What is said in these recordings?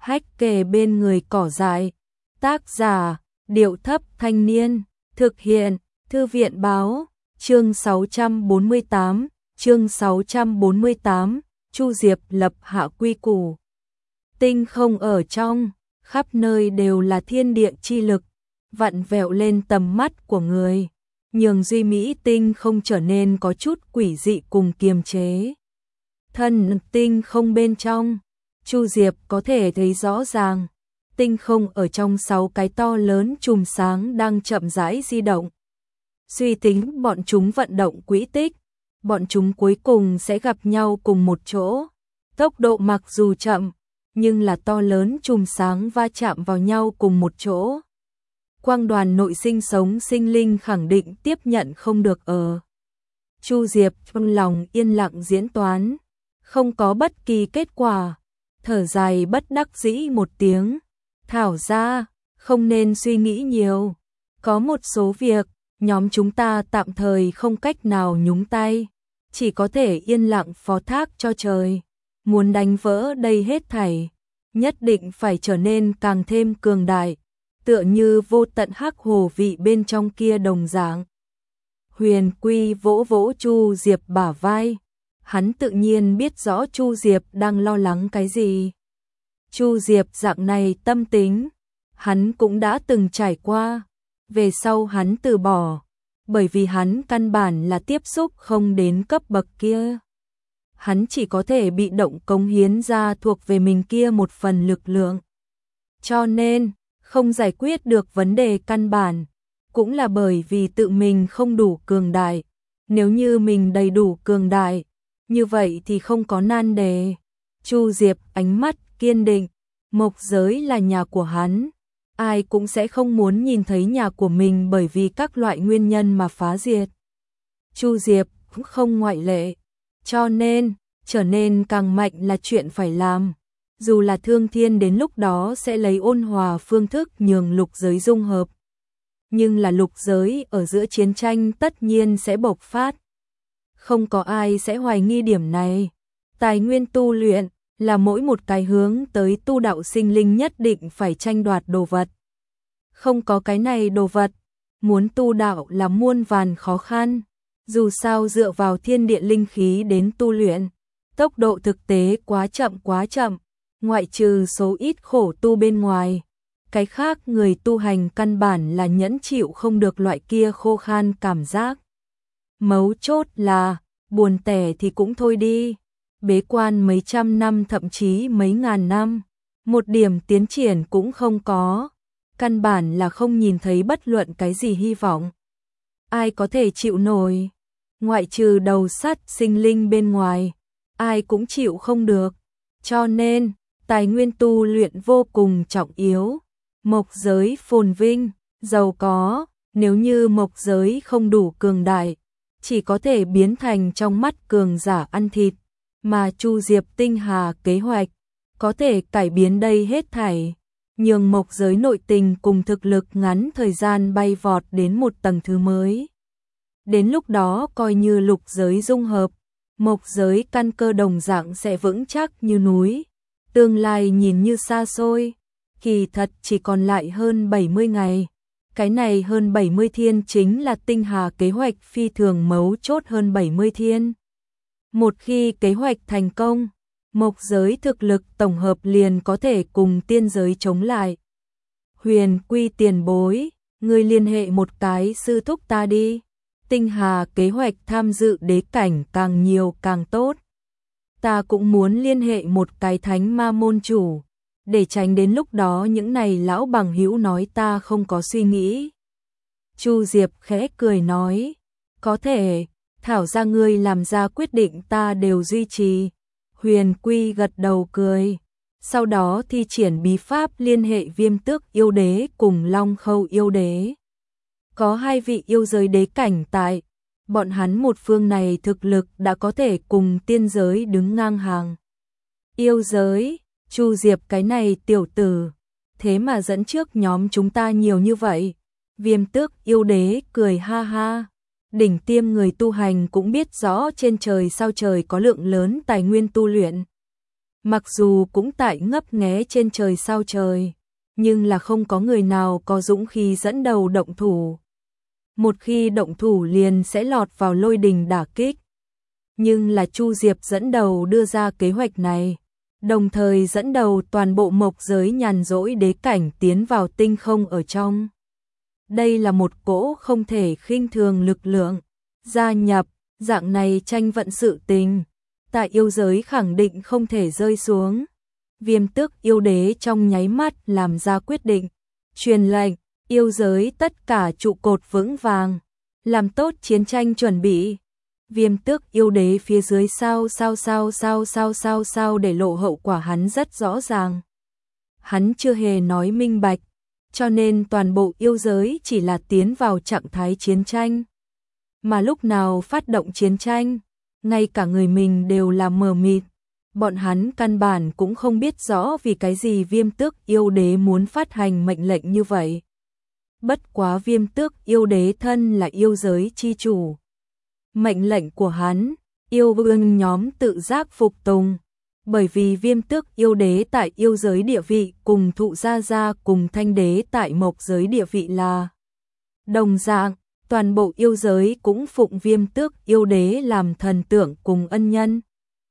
hách kề bên người cỏ dại. Tác giả, Điệu Thấp Thanh Niên. Thực hiện, Thư viện Báo. Chương 648, Chu Diệp lập hạ quy củ. Tinh không ở trong, khắp nơi đều là thiên địa chi lực, vặn vẹo lên tầm mắt của người, nhường duy mỹ tinh không trở nên có chút quỷ dị cùng kiềm chế. Thân tinh không bên trong, Chu Diệp có thể thấy rõ ràng, tinh không ở trong 6 cái to lớn chùm sáng đang chậm rãi di động. Suy tính bọn chúng vận động quỹ tích, bọn chúng cuối cùng sẽ gặp nhau cùng một chỗ. Tốc độ mặc dù chậm, nhưng là to lớn chùm sáng va chạm vào nhau cùng một chỗ. Quang đoàn nội sinh sống sinh linh khẳng định tiếp nhận không được ở. Chu Diệp trong lòng yên lặng diễn toán, không có bất kỳ kết quả, thở dài bất đắc dĩ một tiếng. Thảo ra, không nên suy nghĩ nhiều, có một số việc, nhóm chúng ta tạm thời không cách nào nhúng tay, chỉ có thể yên lặng phó thác cho trời. Muốn đánh vỡ đây hết thảy, nhất định phải trở nên càng thêm cường đại, tựa như vô tận hắc hồ vị bên trong kia đồng dạng. Huyền Quy vỗ vỗ Chu Diệp bả vai, hắn tự nhiên biết rõ Chu Diệp đang lo lắng cái gì. Chu Diệp dạng này tâm tính, hắn cũng đã từng trải qua, về sau hắn từ bỏ, bởi vì hắn căn bản là tiếp xúc không đến cấp bậc kia. Hắn chỉ có thể bị động cống hiến ra thuộc về mình kia một phần lực lượng. Cho nên, không giải quyết được vấn đề căn bản, cũng là bởi vì tự mình không đủ cường đại. Nếu như mình đầy đủ cường đại, như vậy thì không có nan đề. Chu Diệp ánh mắt kiên định, mộc giới là nhà của hắn. Ai cũng sẽ không muốn nhìn thấy nhà của mình bởi vì các loại nguyên nhân mà phá diệt. Chu Diệp cũng không ngoại lệ. Cho nên, trở nên càng mạnh là chuyện phải làm. Dù là Thương Thiên đến lúc đó sẽ lấy ôn hòa phương thức nhường lục giới dung hợp. Nhưng là lục giới ở giữa chiến tranh tất nhiên sẽ bộc phát. Không có ai sẽ hoài nghi điểm này. Tài nguyên tu luyện là mỗi một cái hướng tới tu đạo sinh linh nhất định phải tranh đoạt đồ vật. Không có cái này đồ vật, muốn tu đạo là muôn vàn khó khăn. Dù sao dựa vào thiên địa linh khí đến tu luyện, tốc độ thực tế quá chậm, ngoại trừ số ít khổ tu bên ngoài. Cái khác người tu hành căn bản là nhẫn chịu không được loại kia khô khan cảm giác. Mấu chốt là, buồn tẻ thì cũng thôi đi. Bế quan mấy trăm năm thậm chí mấy ngàn năm, một điểm tiến triển cũng không có. Căn bản là không nhìn thấy bất luận cái gì hy vọng. Ai có thể chịu nổi? Ngoại trừ đầu sắt sinh linh bên ngoài, ai cũng chịu không được. Cho nên, tài nguyên tu luyện vô cùng trọng yếu. Mộc giới phồn vinh, giàu có, nếu như mộc giới không đủ cường đại, chỉ có thể biến thành trong mắt cường giả ăn thịt. Mà Chu Diệp tinh hà kế hoạch, có thể cải biến đây hết thảy, nhường mộc giới nội tình cùng thực lực ngắn thời gian bay vọt đến một tầng thứ mới. Đến lúc đó coi như lục giới dung hợp, mộc giới căn cơ đồng dạng sẽ vững chắc như núi. Tương lai nhìn như xa xôi, kỳ thật chỉ còn lại hơn 70 ngày. Cái này hơn 70 thiên chính là tinh hà kế hoạch phi thường mấu chốt hơn 70 thiên. Một khi kế hoạch thành công, mộc giới thực lực tổng hợp liền có thể cùng tiên giới chống lại. Huyền Quy tiền bối, ngươi liên hệ một cái sư thúc ta đi. Tinh hà kế hoạch tham dự đế cảnh càng nhiều càng tốt. Ta cũng muốn liên hệ một cái thánh ma môn chủ, để tránh đến lúc đó những này lão bằng hữu nói ta không có suy nghĩ. Chu Diệp khẽ cười nói, có thể, thảo ra ngươi làm ra quyết định ta đều duy trì. Huyền Quy gật đầu cười, sau đó thi triển bí pháp liên hệ Viêm Tước yêu đế cùng Long Khâu yêu đế. Có hai vị yêu giới đế cảnh tại, bọn hắn một phương này thực lực đã có thể cùng tiên giới đứng ngang hàng. Yêu giới, Chu Diệp cái này tiểu tử, thế mà dẫn trước nhóm chúng ta nhiều như vậy. Viêm Tước yêu đế cười ha ha. Đỉnh tiêm người tu hành cũng biết rõ trên trời sao trời có lượng lớn tài nguyên tu luyện. Mặc dù cũng tại ngấp nghé trên trời sao trời, nhưng là không có người nào có dũng khí dẫn đầu động thủ. Một khi động thủ liền sẽ lọt vào lôi đình đả kích. Nhưng là Chu Diệp dẫn đầu đưa ra kế hoạch này, đồng thời dẫn đầu toàn bộ mộc giới nhàn rỗi đế cảnh tiến vào tinh không ở trong. Đây là một cỗ không thể khinh thường lực lượng, gia nhập, dạng này tranh vận sự tình, tại yêu giới khẳng định không thể rơi xuống. Viêm Tước yêu đế trong nháy mắt làm ra quyết định, truyền lệnh, yêu giới tất cả trụ cột vững vàng, làm tốt chiến tranh chuẩn bị. Viêm Tước yêu đế phía dưới sao để lộ hậu quả hắn rất rõ ràng. Hắn chưa hề nói minh bạch, cho nên toàn bộ yêu giới chỉ là tiến vào trạng thái chiến tranh. Mà lúc nào phát động chiến tranh, ngay cả người mình đều là mờ mịt. Bọn hắn căn bản cũng không biết rõ vì cái gì Viêm Tước yêu đế muốn phát hành mệnh lệnh như vậy. Bất quá Viêm Tước yêu đế thân là yêu giới chi chủ. Mệnh lệnh của hắn, yêu vương nhóm tự giác phục tùng. Bởi vì Viêm Tước yêu đế tại yêu giới địa vị cùng Thụ Gia Gia cùng Thanh đế tại mộc giới địa vị là đồng dạng, toàn bộ yêu giới cũng phụng Viêm Tước yêu đế làm thần tượng cùng ân nhân.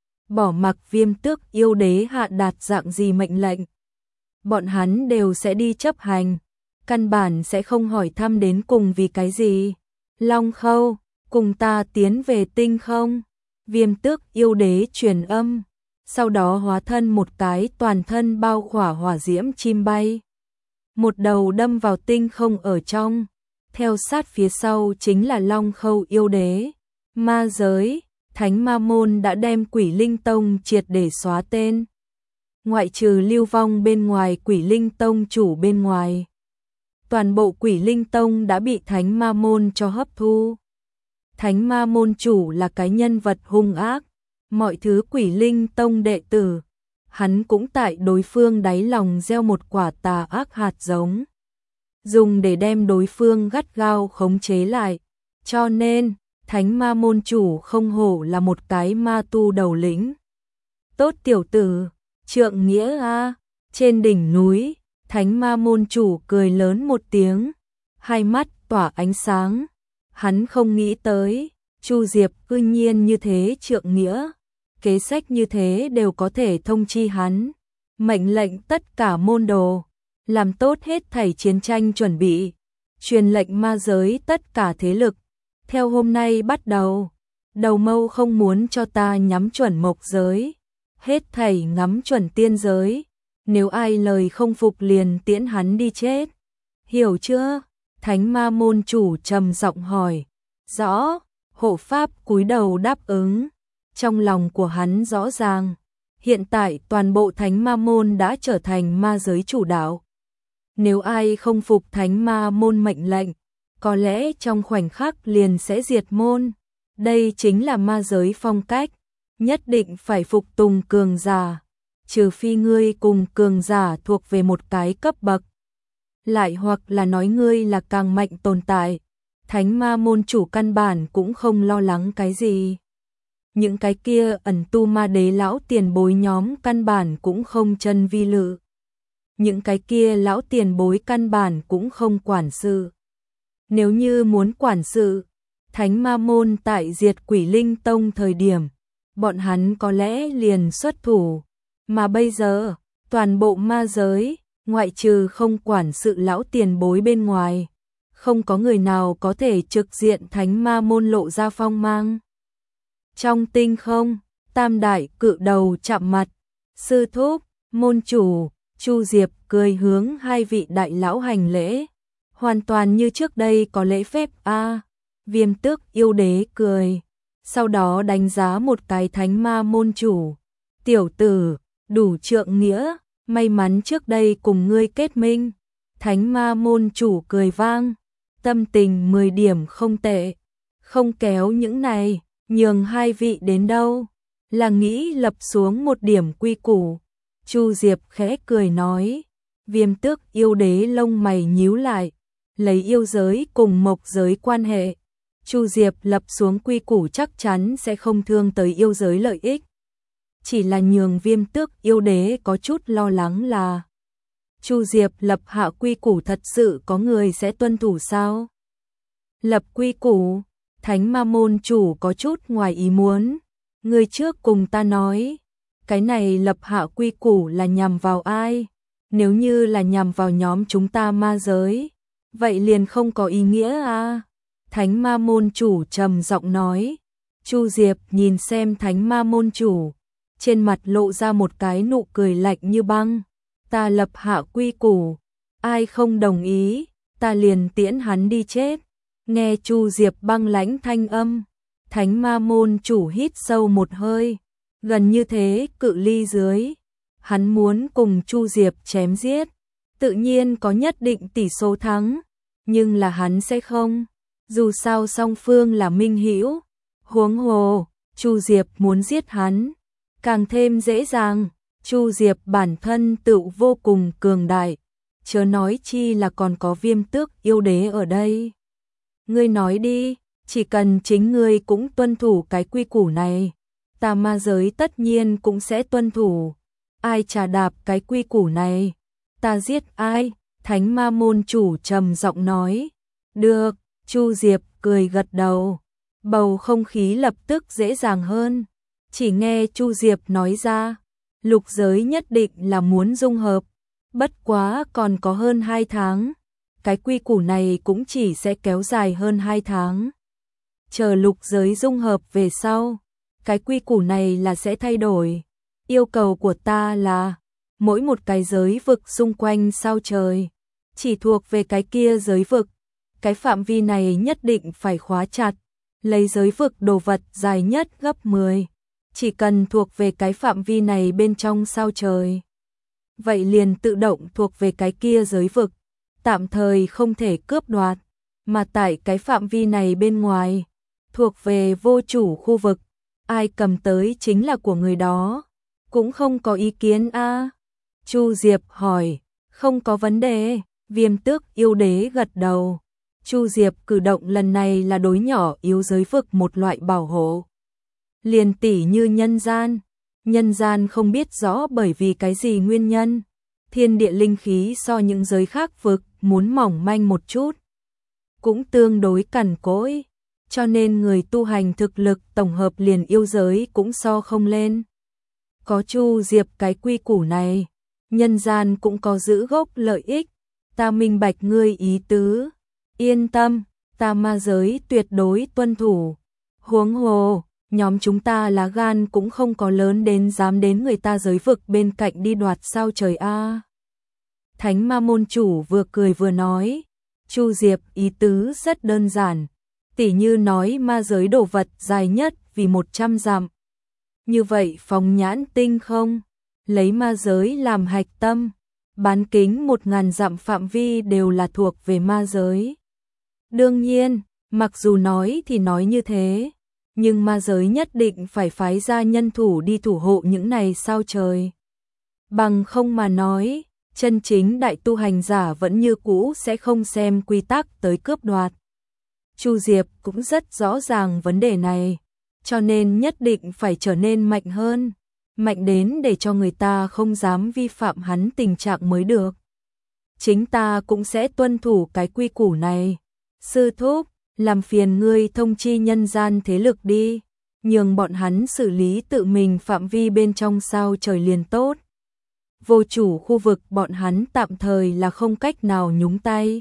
Bỏ mặc Viêm Tước yêu đế hạ đạt dạng gì mệnh lệnh, bọn hắn đều sẽ đi chấp hành, căn bản sẽ không hỏi thăm đến cùng vì cái gì. Long Khâu, cùng ta tiến về tinh không. Viêm Tước yêu đế truyền âm, sau đó hóa thân một cái toàn thân bao khỏa hỏa diễm chim bay. Một đầu đâm vào tinh không ở trong, theo sát phía sau chính là Long Khâu yêu đế. Ma giới, Thánh Ma Môn đã đem Quỷ Linh Tông triệt để xóa tên. Ngoại trừ lưu vong bên ngoài Quỷ Linh Tông chủ bên ngoài, toàn bộ Quỷ Linh Tông đã bị Thánh Ma Môn cho hấp thu. Thánh Ma Môn chủ là cái nhân vật hung ác, mọi thứ Quỷ Linh Tông đệ tử, hắn cũng tại đối phương đáy lòng gieo một quả tà ác hạt giống, dùng để đem đối phương gắt gao khống chế lại. Cho nên, Thánh Ma Môn chủ không hổ là một cái ma tu đầu lĩnh. Tốt tiểu tử, trượng nghĩa a. Trên đỉnh núi, Thánh Ma Môn chủ cười lớn một tiếng, hai mắt tỏa ánh sáng. Hắn không nghĩ tới, Chu Diệp cư nhiên như thế trượng nghĩa, kế sách như thế đều có thể thông chi hắn, mệnh lệnh tất cả môn đồ, làm tốt hết thảy chiến tranh chuẩn bị, truyền lệnh ma giới tất cả thế lực. Theo hôm nay bắt đầu, đầu mâu không muốn cho ta nhắm chuẩn mộc giới, hết thảy ngắm chuẩn tiên giới, nếu ai lời không phục liền tiễn hắn đi chết. Hiểu chưa? Thánh Ma Môn chủ trầm giọng hỏi. Rõ, hộ pháp cúi đầu đáp ứng. Trong lòng của hắn rõ ràng, hiện tại toàn bộ Thánh Ma Môn đã trở thành ma giới chủ đạo. Nếu ai không phục Thánh Ma Môn mệnh lệnh, có lẽ trong khoảnh khắc liền sẽ diệt môn. Đây chính là ma giới phong cách, nhất định phải phục tùng cường giả, trừ phi ngươi cùng cường giả thuộc về một cái cấp bậc. Lại hoặc là nói ngươi là càng mạnh tồn tại, Thánh Ma Môn chủ căn bản cũng không lo lắng cái gì. Những cái kia ẩn tu ma đế lão tiền bối nhóm căn bản cũng không chân vi lự. Những cái kia lão tiền bối căn bản cũng không quản sự. Nếu như muốn quản sự, Thánh Ma Môn tại diệt Quỷ Linh Tông thời điểm, bọn hắn có lẽ liền xuất thủ. Mà bây giờ, toàn bộ ma giới, ngoại trừ không quản sự lão tiền bối bên ngoài, không có người nào có thể trực diện Thánh Ma Môn lộ ra phong mang. Trong tinh không, tam đại cự đầu chạm mặt, sư thúc, môn chủ, Chu Diệp cười hướng hai vị đại lão hành lễ, hoàn toàn như trước đây có lễ phép a. Viêm Tước yêu đế cười, sau đó đánh giá một cái Thánh Ma Môn chủ. Tiểu tử, đủ trượng nghĩa, may mắn trước đây cùng ngươi kết minh. Thánh Ma Môn chủ cười vang, tâm tình 10 điểm không tệ, không kéo những này, nhường hai vị đến đâu, là nghĩ lập xuống một điểm quy củ. Chu Diệp khẽ cười nói, Viêm Tước yêu đế lông mày nhíu lại, lấy yêu giới cùng mộc giới quan hệ, Chu Diệp lập xuống quy củ chắc chắn sẽ không thương tới yêu giới lợi ích. chỉ là nhường Viêm Tước yêu đế có chút lo lắng là Chu Diệp lập hạ quy củ thật sự có người sẽ tuân thủ sao? Lập quy củ, Thánh Ma môn chủ có chút ngoài ý muốn. Người trước cùng ta nói, cái này lập hạ quy củ là nhằm vào ai? Nếu như là nhằm vào nhóm chúng ta ma giới, vậy liền không có ý nghĩa à? Thánh Ma môn chủ trầm giọng nói. Chu Diệp nhìn xem Thánh Ma môn chủ, trên mặt lộ ra một cái nụ cười lạnh như băng. Ta lập hạ quy củ, ai không đồng ý, ta liền tiễn hắn đi chết. Nghe Chu Diệp băng lãnh thanh âm, Thánh Ma môn chủ hít sâu một hơi, gần như thế cự ly dưới, hắn muốn cùng Chu Diệp chém giết, tự nhiên có nhất định tỷ số thắng, nhưng là hắn sẽ không, dù sao song phương là minh hữu, huống hồ, Chu Diệp muốn giết hắn, càng thêm dễ dàng. Chu Diệp bản thân tự vô cùng cường đại, chớ nói chi là còn có Viêm Tước yêu đế ở đây. Ngươi nói đi, chỉ cần chính ngươi cũng tuân thủ cái quy củ này, ta ma giới tất nhiên cũng sẽ tuân thủ. Ai trà đạp cái quy củ này, ta giết ai? Thánh Ma môn chủ trầm giọng nói. Được, Chu Diệp cười gật đầu. Bầu không khí lập tức dễ dàng hơn. Chỉ nghe Chu Diệp nói ra, lục giới nhất định là muốn dung hợp, bất quá còn có hơn 2 tháng. Cái quy củ này cũng chỉ sẽ kéo dài hơn 2 tháng. Chờ lục giới dung hợp về sau, cái quy củ này là sẽ thay đổi. Yêu cầu của ta là, mỗi một cái giới vực xung quanh sao trời, chỉ thuộc về cái kia giới vực. Cái phạm vi này nhất định phải khóa chặt, lấy giới vực đồ vật dài nhất gấp 10. Chỉ cần thuộc về cái phạm vi này bên trong sao trời, vậy liền tự động thuộc về cái kia giới vực, tạm thời không thể cướp đoạt, mà tại cái phạm vi này bên ngoài, thuộc về vô chủ khu vực, ai cầm tới chính là của người đó, cũng không có ý kiến a. Chu Diệp hỏi, không có vấn đề, Viêm Tước yêu đế gật đầu. Chu Diệp cử động lần này là đối nhỏ yếu giới vực một loại bảo hộ. Liền tỉ như nhân gian không biết rõ bởi vì cái gì nguyên nhân, thiên địa linh khí so những giới khác vực muốn mỏng manh một chút, cũng tương đối cằn cỗi, cho nên người tu hành thực lực tổng hợp liền yêu giới cũng so không lên. Có Chu Diệp cái quy củ này, nhân gian cũng có giữ gốc lợi ích, ta minh bạch ngươi ý tứ, yên tâm, ta ma giới tuyệt đối tuân thủ. Huống hồ, nhóm chúng ta lá gan cũng không có lớn đến dám đến người ta giới vực bên cạnh đi đoạt sao trời a. Thánh Ma môn chủ vừa cười vừa nói, Chu Diệp ý tứ rất đơn giản, tỉ như nói ma giới đồ vật dài nhất vì 100 dặm. Như vậy phóng nhãn tinh không, lấy ma giới làm hạch tâm, bán kính 1000 dặm phạm vi đều là thuộc về ma giới. Đương nhiên, mặc dù nói thì nói như thế, nhưng ma giới nhất định phải phái ra nhân thủ đi thủ hộ những này sao trời. Bằng không mà nói, chân chính đại tu hành giả vẫn như cũ sẽ không xem quy tắc tới cướp đoạt. Chu Diệp cũng rất rõ ràng vấn đề này, cho nên nhất định phải trở nên mạnh hơn, mạnh đến để cho người ta không dám vi phạm hắn tình trạng mới được. Chính ta cũng sẽ tuân thủ cái quy củ này. Sư thúc, làm phiền ngươi thông chi nhân gian thế lực đi, nhường bọn hắn xử lý tự mình phạm vi bên trong sao trời liền tốt. Vô chủ khu vực bọn hắn tạm thời là không cách nào nhúng tay.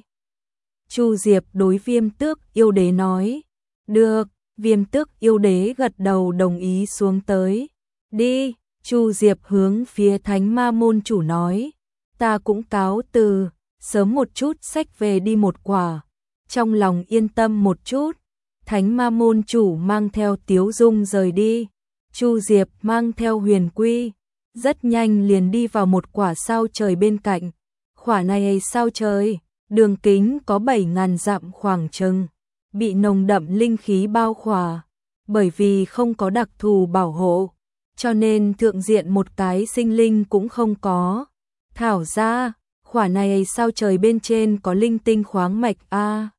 Chu Diệp đối Viêm Tước yêu đế nói. Được, Viêm Tước yêu đế gật đầu đồng ý xuống tới. Đi, Chu Diệp hướng phía Thánh Ma môn chủ nói. Ta cũng cáo từ, sớm một chút xách về đi một quả. Trong lòng yên tâm một chút, Thánh Ma môn chủ mang theo Tiếu Dung rời đi. Chu Diệp mang theo Huyền Quy, rất nhanh liền đi vào một quả sao trời bên cạnh. Quả này sao trời, đường kính có 7000 dặm khoảng chừng, bị nồng đậm linh khí bao khỏa, bởi vì không có đặc thù bảo hộ, cho nên thượng diện một cái sinh linh cũng không có. Thảo ra, quả này sao trời bên trên có linh tinh khoáng mạch a.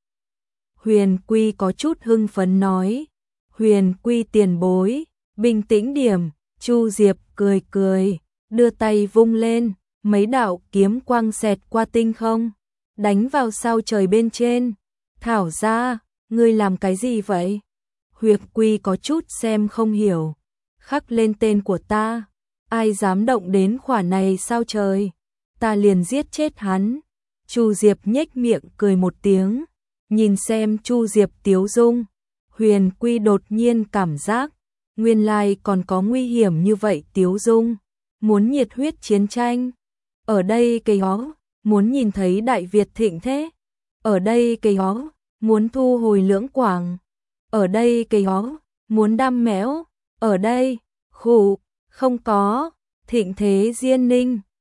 Huyền Quy có chút hưng phấn nói. Huyền Quy tiền bối, bình tĩnh điểm. Chu Diệp cười cười, đưa tay vung lên, mấy đạo kiếm quang xẹt qua tinh không, đánh vào sao trời bên trên. Thảo gia, ngươi làm cái gì vậy? Huyệt Quy có chút xem không hiểu, khắc lên tên của ta, ai dám động đến khỏa này sao trời, ta liền giết chết hắn. Chu Diệp nhếch miệng cười một tiếng, nhìn xem Chu Diệp tiếu dung, Huyền Quy đột nhiên cảm giác, nguyên lai còn có nguy hiểm như vậy tiếu dung, muốn nhiệt huyết chiến tranh. Ở đây cây hó, muốn nhìn thấy Đại Việt thịnh thế. Ở đây cây hó, muốn thu hồi Lưỡng Quảng. Ở đây cây hó, muốn đam mẽo. Ở đây, khụ, không có, thịnh thế Diên Ninh.